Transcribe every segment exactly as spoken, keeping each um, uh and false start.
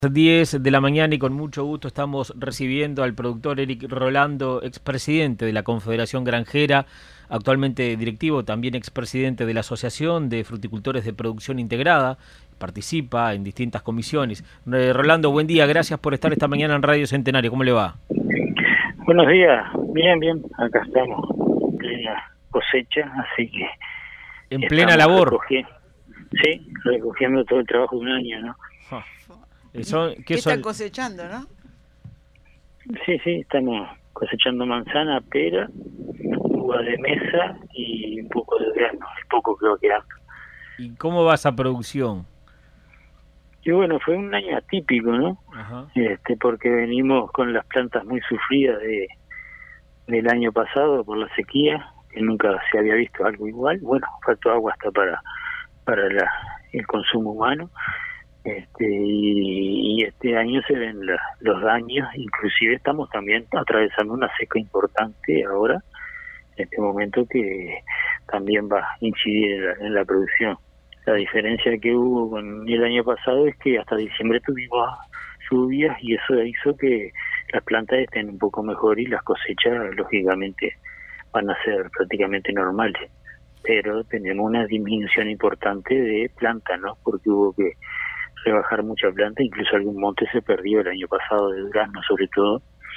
diez de la mañana y con mucho gusto estamos recibiendo al productor Eric Rolando, expresidente de la Confederación Granjera, actualmente directivo, también expresidente de la Asociación de Fruticultores de Producción Integrada, participa en distintas comisiones. Eh, Rolando, buen día, gracias por estar esta mañana en Radio Centenario, ¿cómo le va? Buenos días, bien, bien, acá estamos, en plena cosecha, así que... En plena labor. Recogiendo, sí, recogiendo todo el trabajo de un año, ¿no? Ah. Son, ¿qué, ¿Qué son? están cosechando, no? Sí, sí, estamos cosechando manzana, pera, uva de mesa y un poco de durazno, el poco que va quedando. ¿Y cómo va esa producción? Y bueno, fue un año atípico, ¿no? Ajá. Este, porque venimos con las plantas muy sufridas de del año pasado por la sequía, que nunca se había visto algo igual. Bueno, faltó agua hasta para para la, el consumo humano. Este, y, y este año se ven la, los daños, inclusive estamos también atravesando una seca importante ahora, en este momento, que también va a incidir en la, en la producción. La diferencia que hubo con el año pasado es que hasta diciembre tuvimos lluvias y eso hizo que las plantas estén un poco mejor y las cosechas lógicamente van a ser prácticamente normales, pero tenemos una disminución importante de plantas, ¿no? Porque hubo que rebajar mucha planta, incluso algún monte se perdió el año pasado de durazno sobre todo,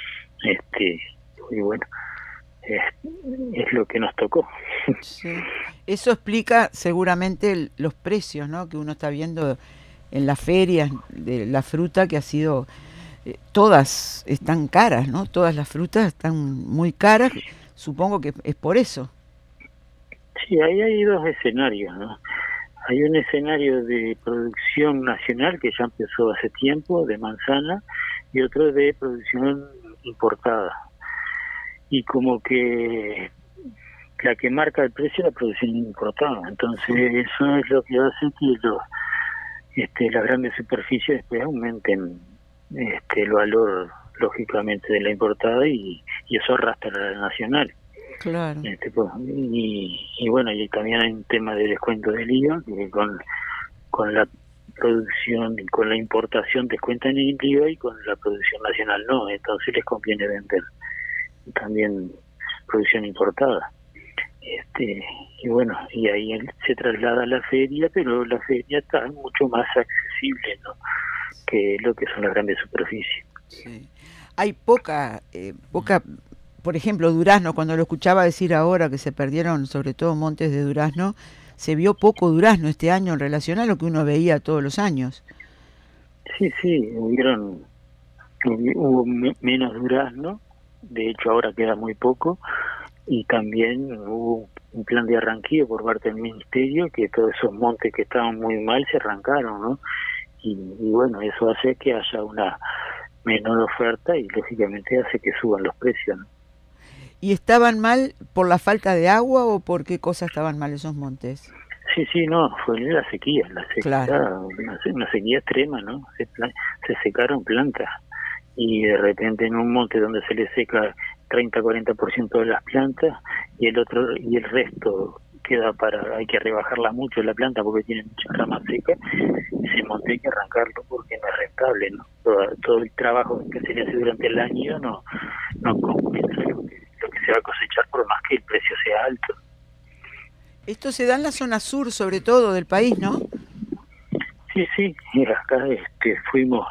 este y bueno, es, es lo que nos tocó. Sí. Eso explica seguramente el, los precios, ¿no? Que uno está viendo en las ferias de la fruta, que ha sido, eh, todas están caras, ¿no? Todas las frutas están muy caras, supongo que es por eso. Sí, ahí hay dos escenarios, ¿no? Hay un escenario de producción nacional que ya empezó hace tiempo, de manzana, y otro de producción importada. Y como que la que marca el precio es la producción importada. Entonces eso es lo que hace que los, este, las grandes superficies después aumenten este, el valor, lógicamente, de la importada y, y eso arrastra a la nacional. Claro. Este, pues, y, y bueno, y también hay un tema de descuento del I V A, que con, con la producción y con la importación descuentan el I V A y con la producción nacional no, entonces les conviene vender también producción importada. Este, y bueno, y ahí se traslada a la feria, pero la feria está mucho más accesible, ¿no? Que lo que son las grandes superficies. Sí. Hay poca, eh, poca... Por ejemplo, durazno, cuando lo escuchaba decir ahora que se perdieron sobre todo montes de durazno, se vio poco durazno este año en relación a lo que uno veía todos los años. Sí, sí, hubieron, hubo menos durazno, de hecho ahora queda muy poco, y también hubo un plan de arranqueo por parte del ministerio, que todos esos montes que estaban muy mal se arrancaron, ¿no? Y, y bueno, eso hace que haya una menor oferta y lógicamente hace que suban los precios, ¿no? ¿Y estaban mal por la falta de agua o por qué cosa estaban mal esos montes? Sí, sí, no, fue la sequía, la sequía, claro. una, una sequía extrema, ¿no? Se, se secaron plantas y de repente en un monte donde se le seca treinta a cuarenta por ciento de las plantas y el otro y el resto queda para, hay que rebajarla mucho la planta porque tiene muchas ramas secas, ese monte hay que arrancarlo porque no es rentable, ¿no? Todo, todo el trabajo que se le hace durante el año no, no compensa lo que, lo que se va a cosechar por más que el precio sea alto. Esto se da en la zona sur, sobre todo, del país, ¿no? Sí, sí, y acá este, fuimos,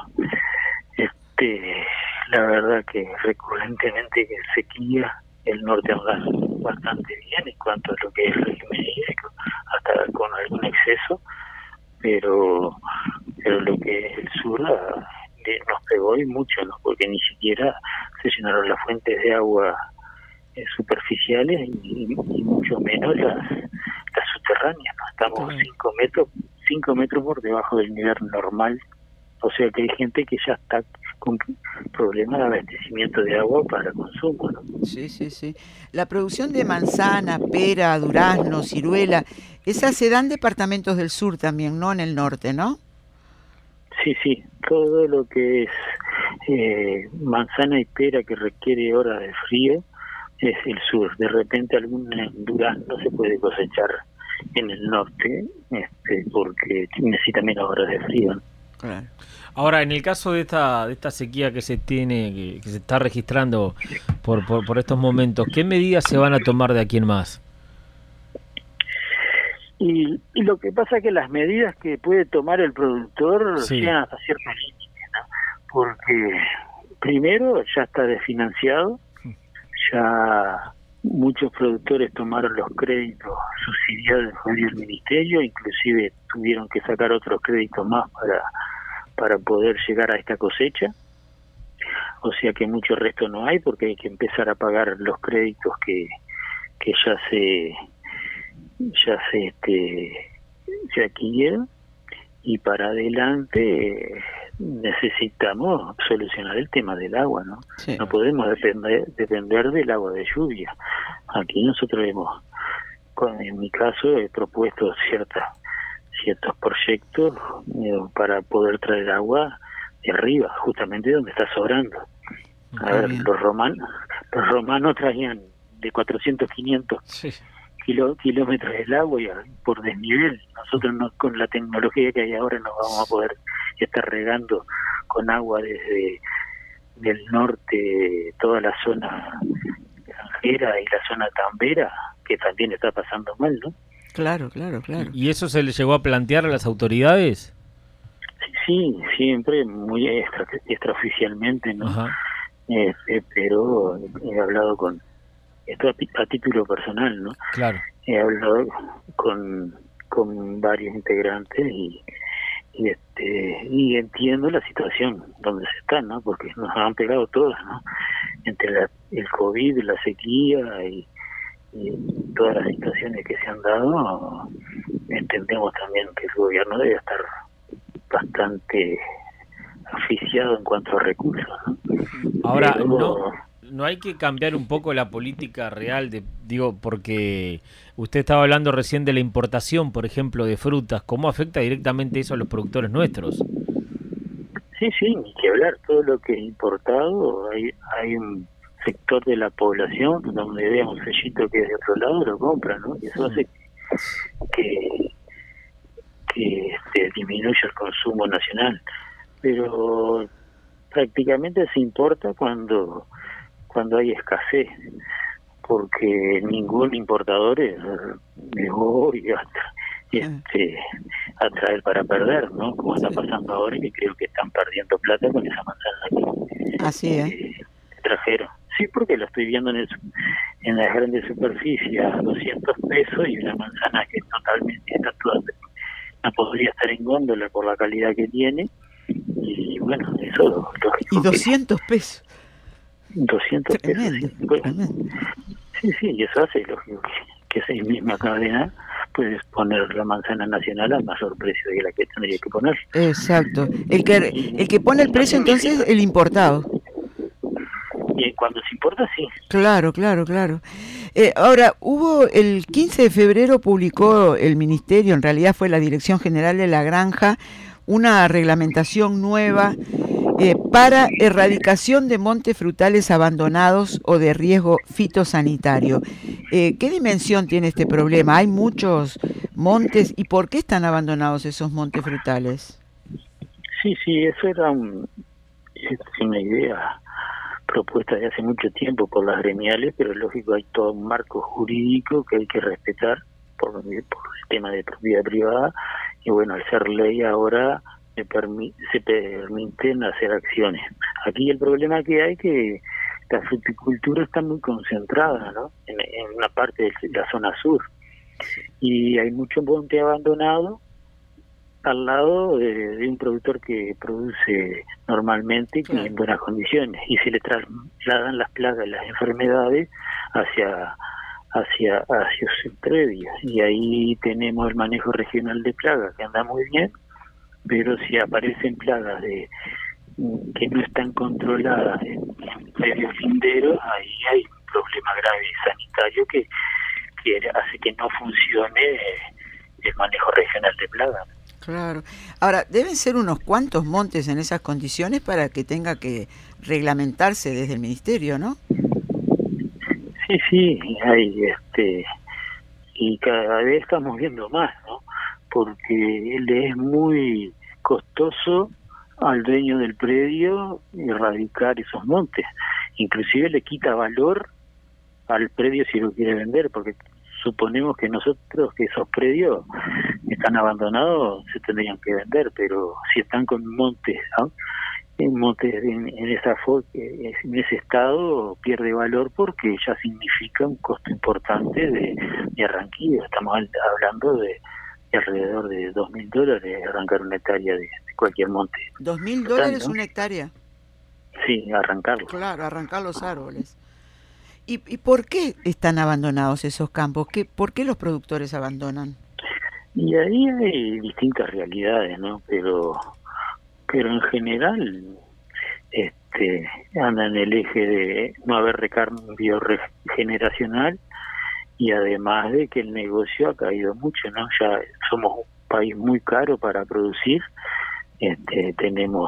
este, la verdad que recurrentemente que sequía, el norte anda bastante bien en cuanto a lo que es el régimen hídrico, hasta con algún exceso, pero pero lo que es el sur la, de, nos pegó y mucho, ¿no? Porque ni siquiera se llenaron las fuentes de agua eh, superficiales y, y mucho menos las, las subterráneas, ¿no? Estamos cinco metros, cinco metros por debajo del nivel normal, o sea que hay gente que ya está con problemas de abastecimiento de agua para consumo, ¿no? Sí, sí, sí. La producción de manzana, pera, durazno, ciruela, esas se dan en departamentos del sur también, no en el norte, ¿no? Sí, sí, todo lo que es eh, manzana y pera que requiere horas de frío es el sur. De repente algún durazno se puede cosechar en el norte, este, porque necesita menos horas de frío, ¿no? Claro. Ahora, en el caso de esta de esta sequía que se tiene, que, que se está registrando por, por por estos momentos, ¿qué medidas se van a tomar de aquí en más? Y, y lo que pasa es que las medidas que puede tomar el productor Sí. llegan hasta ciertos límites, ¿no? Porque primero ya está desfinanciado, ya muchos productores tomaron los créditos subsidiados del ministerio, inclusive tuvieron que sacar otros créditos más para para poder llegar a esta cosecha, o sea que mucho resto no hay porque hay que empezar a pagar los créditos que que ya se ya se este se adquirieron, y para adelante eh, necesitamos solucionar el tema del agua, ¿no? Sí. No podemos depender depender del agua de lluvia. Aquí nosotros hemos, con, en mi caso, he propuesto ciertas ciertos proyectos eh, para poder traer agua de arriba, justamente donde está sobrando. A Muy ver, bien. los romanos los romanos traían de cuatrocientos, quinientos Sí. Kilo, kilómetros del agua y a- por desnivel. Nosotros no, con la tecnología que hay ahora no vamos a poder estar regando con agua desde del norte toda la zona granjera y la zona tambera, que también está pasando mal, ¿no? Claro, claro, claro. ¿Y eso se le llegó a plantear a las autoridades? Sí, sí, siempre muy extra, extraoficialmente, ¿no? Ajá. Eh, eh, pero he hablado con, esto a, ti- a título personal, ¿no? Claro. He hablado con, con varios integrantes y, y este y entiendo la situación donde se está, ¿no? Porque nos han pegado todos, ¿no? Entre la, el COVID, la sequía y, y todas las situaciones que se han dado, entendemos también que el gobierno debe estar bastante asfixiado en cuanto a recursos, ¿no? Ahora, Pero- no, no hay que cambiar un poco la política real, de, digo, porque usted estaba hablando recién de la importación, por ejemplo, de frutas. ¿Cómo afecta directamente eso a los productores nuestros? Sí, sí, ni que hablar, todo lo que es importado, hay, hay un sector de la población donde vea un sellito que es de otro lado, lo compra, ¿no? Y eso hace que, que este, disminuya el consumo nacional. Pero prácticamente se importa cuando, cuando hay escasez, porque ningún importador es de hoy hasta este a traer para perder, ¿no? Como está pasando ahora, que creo que están perdiendo plata con esa manzana que, Así es. que trajeron. Sí, porque lo estoy viendo en el, en las grandes superficies a doscientos pesos, y una manzana que totalmente está toda, no podría estar en góndola por la calidad que tiene, y bueno, eso lógico. Y doscientos pesos. que doscientos Tremendo, pesos, sí. Bueno, tremendo. sí, sí, y eso hace lógico que, que esa misma cadena puedes poner la manzana nacional a mayor precio de la que tendría que poner. Exacto. El que el que pone el precio entonces es el importado. Y cuando se importa, sí. Claro, claro, claro. Eh, ahora, hubo el quince de febrero publicó el Ministerio, en realidad fue la Dirección General de la Granja, una reglamentación nueva eh, para erradicación de montes frutales abandonados o de riesgo fitosanitario. Eh, ¿Qué dimensión tiene este problema? ¿Hay muchos montes y por qué están abandonados esos montes frutales? Sí, sí, eso era un, es una idea propuesta de hace mucho tiempo por las gremiales, pero lógico hay todo un marco jurídico que hay que respetar por, por el tema de propiedad privada, y bueno, al ser ley ahora se, permi se permiten hacer acciones. Aquí el problema que hay que la fruticultura está muy concentrada, ¿no? En, en una parte de la zona sur, y hay mucho monte abandonado al lado de, de un productor que produce normalmente Claro. y en buenas condiciones, y se le trasladan las plagas, las enfermedades hacia hacia hacia sus predios, y ahí tenemos el manejo regional de plagas que anda muy bien, pero si aparecen plagas de que no están controladas en, en predios linderos, ahí hay un problema grave sanitario que, que hace que no funcione el manejo regional de plagas. Claro. Ahora, deben ser unos cuantos montes en esas condiciones para que tenga que reglamentarse desde el ministerio, ¿no? Sí, sí, hay este, y cada vez estamos viendo más, ¿no? Porque él es muy costoso al dueño del predio erradicar esos montes. Inclusive le quita valor al predio si lo quiere vender, porque suponemos que nosotros que esos predios están abandonados se tendrían que vender, pero si están con montes, ¿no? en montes en, en esa fo- en ese estado pierde valor porque ya significa un costo importante de, de arranquillo. Estamos al- hablando de, de alrededor de dos mil dólares arrancar una hectárea de, de cualquier monte. ¿Dos mil Total, dólares ¿no? una hectárea? Sí, arrancarlo. Claro, arrancar los árboles. ¿Y, y por qué están abandonados esos campos? ¿Qué, ¿Por qué los productores abandonan? Y ahí hay distintas realidades, ¿no? Pero pero en general este anda en el eje de no haber recambio regeneracional, y además de que el negocio ha caído mucho, ¿no? Ya somos un país muy caro para producir, este tenemos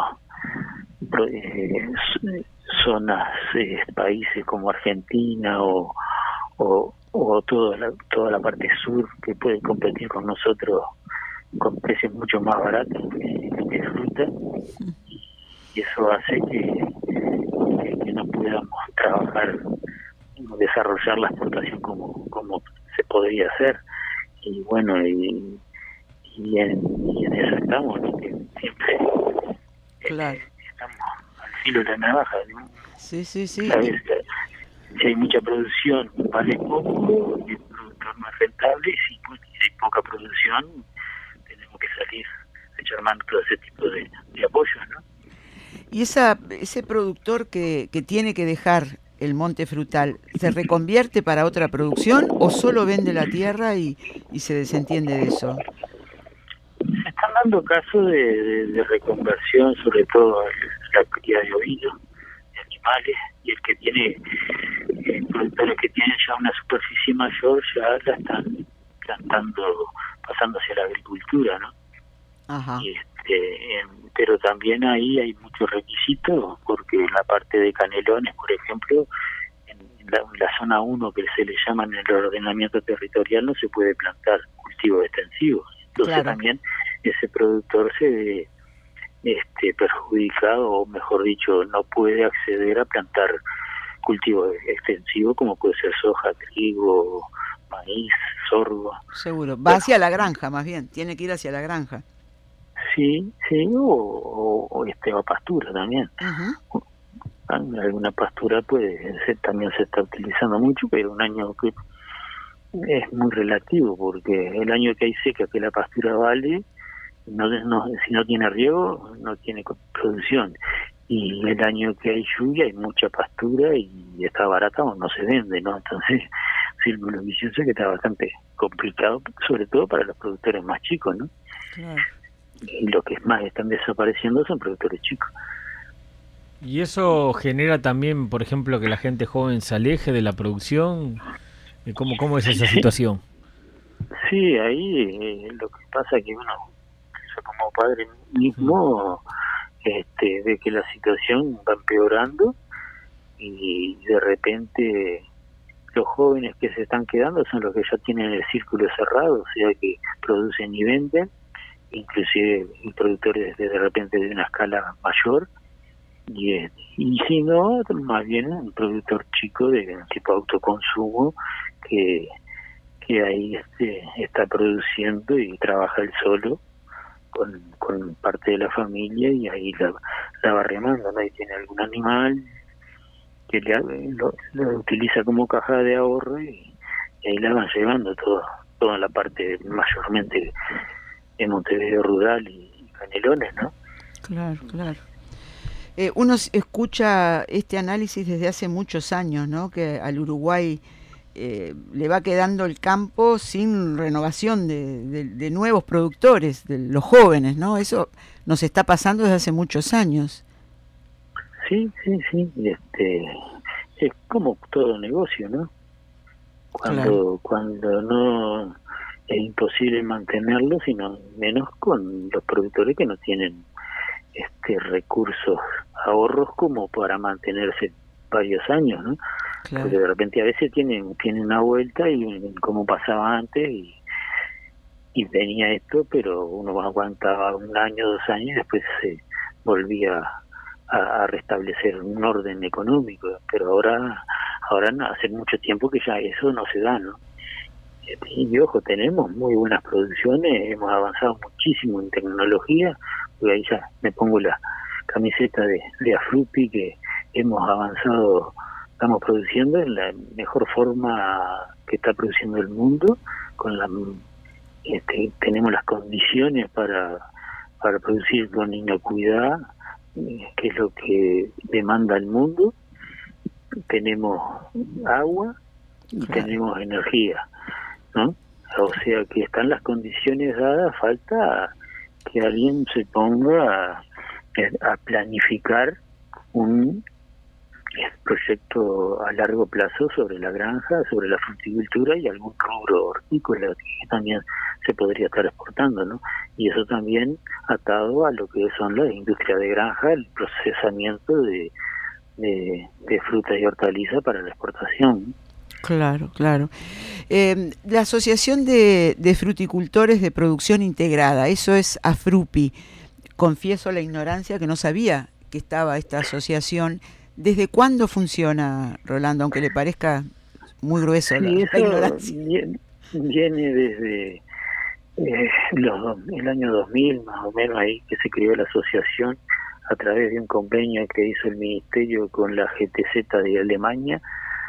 eh, zonas, eh, países como Argentina o o, o toda la, toda la parte sur que puede competir con nosotros con precios mucho más baratos que, que fruta, y eso hace que, que, que no podamos trabajar, desarrollar la exportación como, como se podría hacer. Y bueno, y, y, en, y en eso estamos, ¿no? Que siempre Claro. estamos al filo de la navaja, ¿no? Sí, sí, sí. A veces, si hay mucha producción vale poco y el productor no es rentable, y si, pues, si hay poca producción tenemos que salir a echar mano todo ese tipo de, de apoyos, ¿no? Y esa, ese productor que, que tiene que dejar el monte frutal, ¿se reconvierte para otra producción o solo vende la tierra y, y se desentiende de eso? Se están dando casos de, de, de reconversión, sobre todo la cría de ovinos, de animales, y el que tiene, eh, productores que tienen ya una superficie mayor ya la están plantando, pasando hacia la agricultura, ¿no? Ajá. Y este, eh, pero también ahí hay muchos requisitos, porque en la parte de Canelones, por ejemplo, en la, en la zona uno que se le llama en el ordenamiento territorial, no se puede plantar cultivos extensivos. Entonces Claro. también ese productor se ve este, perjudicado, o mejor dicho, no puede acceder a plantar cultivos extensivos como puede ser soja, trigo, maíz, sorgo. Seguro. Va hacia la granja, más bien. Tiene que ir hacia la granja. Sí, sí, o, o, o este, o pastura también. Uh-huh. Alguna pastura puede ser, también se está utilizando mucho, pero un año que es muy relativo, porque el año que hay seca, que la pastura vale, no, no si no tiene riego no tiene producción, y el año que hay lluvia hay mucha pastura y está barata o no se vende, ¿no? Entonces círculo vicioso que está bastante complicado, sobre todo para los productores más chicos, ¿no? Claro. Y lo que más están desapareciendo son productores chicos. ¿Y eso genera también, por ejemplo, que la gente joven se aleje de la producción? ¿Cómo, cómo es esa situación? Sí, ahí eh, lo que pasa es que uno, yo como padre mismo, este, ve que la situación va empeorando, y de repente los jóvenes que se están quedando son los que ya tienen el círculo cerrado, o sea que producen y venden, inclusive productores de, de repente de una escala mayor, y, y si no, más bien un productor chico de tipo autoconsumo que que ahí este, está produciendo y trabaja él solo con, con parte de la familia, y ahí la, la va remando, ¿no? Y tiene algún animal que le, lo, lo utiliza como caja de ahorro, y, y ahí la van llevando todo, toda la parte mayormente de Montevideo rural y, y Canelones, ¿no? Claro, claro. Eh, uno escucha este análisis desde hace muchos años, ¿no? Que al Uruguay eh, le va quedando el campo sin renovación de, de, de nuevos productores, de los jóvenes, ¿no? Eso nos está pasando desde hace muchos años. Sí, sí, sí. Este, es como todo negocio, ¿no? Cuando, claro. cuando no es imposible mantenerlo, sino menos con los productores que no tienen este recursos, ahorros como para mantenerse varios años, ¿no? Claro. Porque de repente a veces tienen tienen una vuelta y como pasaba antes, y, y tenía esto, pero uno aguantaba un año, dos años y después se volvía a, a restablecer un orden económico, pero ahora, ahora no, hace mucho tiempo que ya eso no se da, ¿no? Y ojo, tenemos muy buenas producciones, hemos avanzado muchísimo en tecnología, porque ahí ya me pongo la camiseta de, de Afrupi, que hemos avanzado, estamos produciendo en la mejor forma que está produciendo el mundo, con la este, tenemos las condiciones para, para producir con inocuidad, que es lo que demanda el mundo, tenemos agua y claro. tenemos energía, ¿no? O sea que están las condiciones dadas, falta que alguien se ponga a, a planificar un proyecto a largo plazo sobre la granja, sobre la fruticultura y algún rubro hortícola que también se podría estar exportando, ¿no? Y eso también atado a lo que son las industrias de granja, el procesamiento de, de, de frutas y hortalizas para la exportación, ¿no? Claro, claro. Eh, la Asociación de, de Fruticultores de Producción Integrada, eso es AFRUPI. Confieso la ignorancia que no sabía que estaba esta asociación. ¿Desde cuándo funciona, Rolando, aunque le parezca muy grueso la, sí, la ignorancia? Viene, viene desde eh, los, el año dos mil, más o menos, ahí que se creó la asociación a través de un convenio que hizo el Ministerio con la G T Z de Alemania,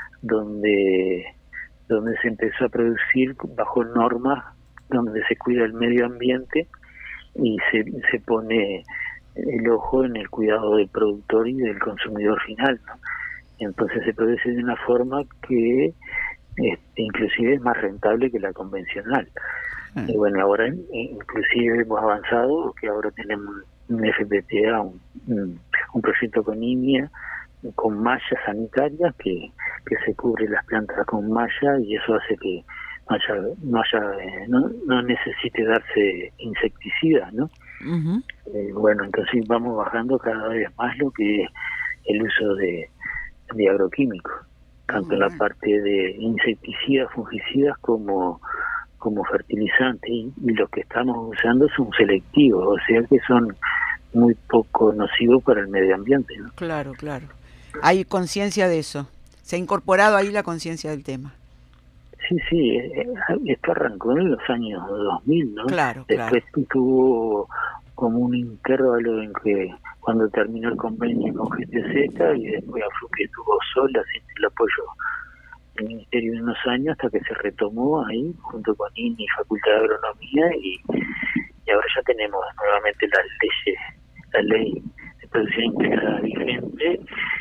donde donde se empezó a producir bajo normas donde se cuida el medio ambiente y se, se pone el ojo en el cuidado del productor y del consumidor final, ¿no? Entonces se produce de una forma que este, inclusive es más rentable que la convencional. Mm. Y bueno, ahora inclusive hemos avanzado, que ahora tenemos un F P T A, un, un, un proyecto con I N I A, con mallas sanitarias que, que se cubre las plantas con malla y eso hace que no haya, no, haya, eh, no, no necesite darse insecticidas, ¿no? Uh-huh. Eh, bueno, entonces vamos bajando cada vez más lo que es el uso de, de agroquímicos, tanto uh-huh. en la parte de insecticidas, fungicidas como, como fertilizantes, y, y los que estamos usando son selectivos, o sea que son muy poco nocivos para el medio ambiente, ¿no? Claro, claro. Hay conciencia de eso. Se ha incorporado ahí la conciencia del tema. Sí, sí. Esto arrancó en los años dos mil, ¿no? Claro, Después claro. tuvo como un intervalo en que cuando terminó el convenio con G T Z y después Afrupi estuvo sola sin el apoyo del Ministerio de unos años hasta que se retomó ahí junto con I N I y Facultad de Agronomía y, y ahora ya tenemos nuevamente las leyes, la ley de producción integrada vigente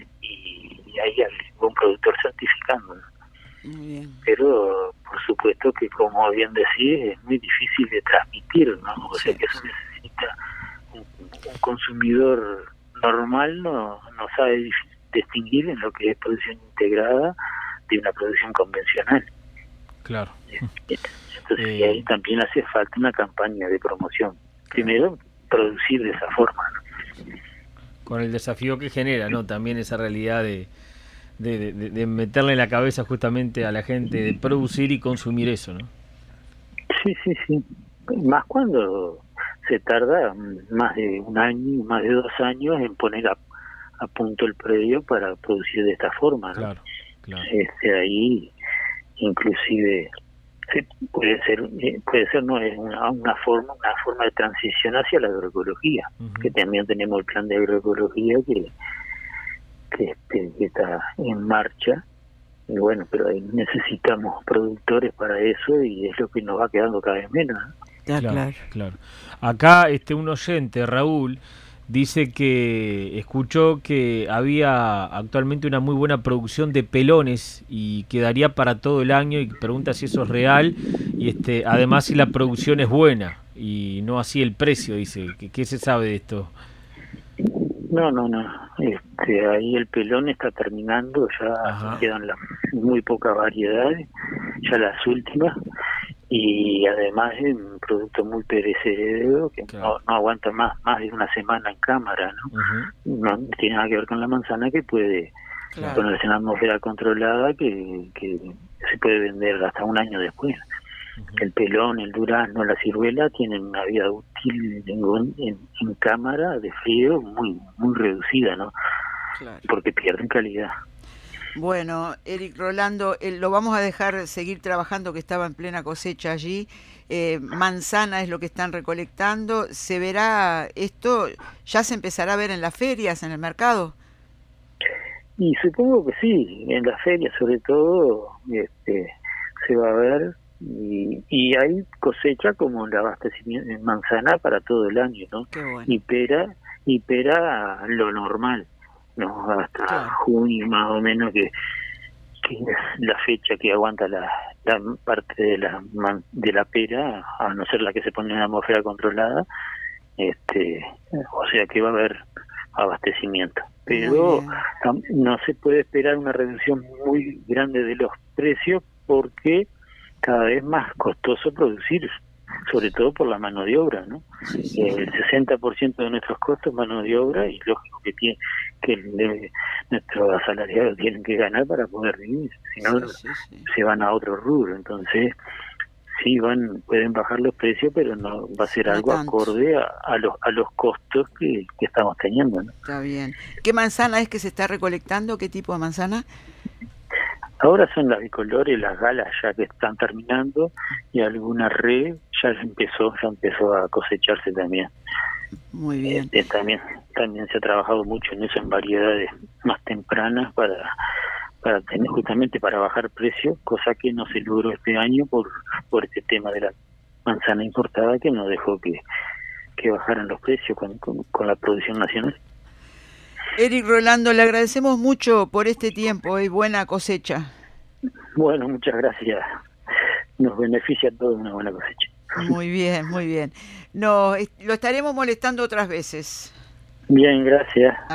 y hay algún productor certificando, ¿no? Muy bien. Pero por supuesto que, como bien decís, es muy difícil de transmitir, ¿no? O sea que eso necesita un, un consumidor normal no, no sabe distinguir en lo que es producción integrada de una producción convencional. Claro. Entonces eh... ahí también hace falta una campaña de promoción. Primero, producir de esa forma, ¿no? Con el desafío que genera, ¿no? También esa realidad de, de, de, de meterle en la cabeza justamente a la gente de producir y consumir eso, ¿no? Sí, sí, sí. Más cuando se tarda más de un año, más de dos años en poner a, a punto el predio para producir de esta forma, ¿no? Claro, claro. Este, ahí inclusive sí, puede ser puede ser no es una, una forma una forma de transición hacia la agroecología, uh-huh. que también tenemos el plan de agroecología que que, este, que está en marcha y bueno, pero ahí necesitamos productores para eso y es lo que nos va quedando cada vez menos, ¿no? Claro, claro, claro. Acá este un oyente, Raúl, dice que escuchó que había actualmente una muy buena producción de pelones y quedaría para todo el año y pregunta si eso es real y este además si la producción es buena y no así el precio, dice. ¿Qué, qué se sabe de esto? No, no, no. Este, ahí el pelón está terminando, ya Ajá. quedan las muy pocas variedades, ya las últimas. Y además es un producto muy perecedero que claro. no, no aguanta más más de una semana en cámara, ¿no? Uh-huh. No tiene nada que ver con la manzana que puede claro. ponerse en atmósfera controlada que, que se puede vender hasta un año después. Uh-huh. El pelón, el durazno, la ciruela tienen una vida útil en, en, en cámara de frío muy muy reducida, ¿no? Claro. Porque pierden calidad. Bueno, Eric Rolando, eh, lo vamos a dejar seguir trabajando, que estaba en plena cosecha allí. Eh, manzana es lo que están recolectando. ¿Se verá esto? ¿Ya se empezará a ver en las ferias, en el mercado? Y supongo que sí, en las ferias sobre todo este, se va a ver. Y, y hay cosecha como el abastecimiento en manzana para todo el año, ¿no? Qué bueno. Y pera, y pera lo normal, ¿no? Hasta claro. junio más o menos, que, que es la fecha que aguanta la, la parte de la de la pera, a no ser la que se pone en la atmósfera controlada, este, o sea que va a haber abastecimiento. Pero no se puede esperar una reducción muy grande de los precios porque cada vez más costoso producir, sobre todo por la mano de obra, ¿no? Sí, sí. El sesenta por ciento de nuestros costos es mano de obra, y lógico que tiene que el, nuestros asalariados tienen que ganar para poder vivir, si no sí, sí, sí. se van a otro rubro. Entonces sí van pueden bajar los precios, pero no va a ser no algo tanto. acorde a, a los a los costos que, que estamos teniendo, ¿no? Está bien. ¿Qué manzana es que se está recolectando? ¿Qué tipo de manzana? Ahora son las bicolores, las galas ya que están terminando, y alguna red ya empezó, ya empezó a cosecharse también. Muy bien. Este, también, también se ha trabajado mucho en eso, en variedades más tempranas para, para tener justamente para bajar precios, cosa que no se logró este año por, por este tema de la manzana importada, que no dejó que, que bajaran los precios con, con, con la producción nacional. Eric Rolando, le agradecemos mucho por este tiempo y buena cosecha. Bueno, muchas gracias. Nos beneficia a todos una buena cosecha. Muy bien, muy bien. No, lo estaremos molestando otras veces. Bien, gracias.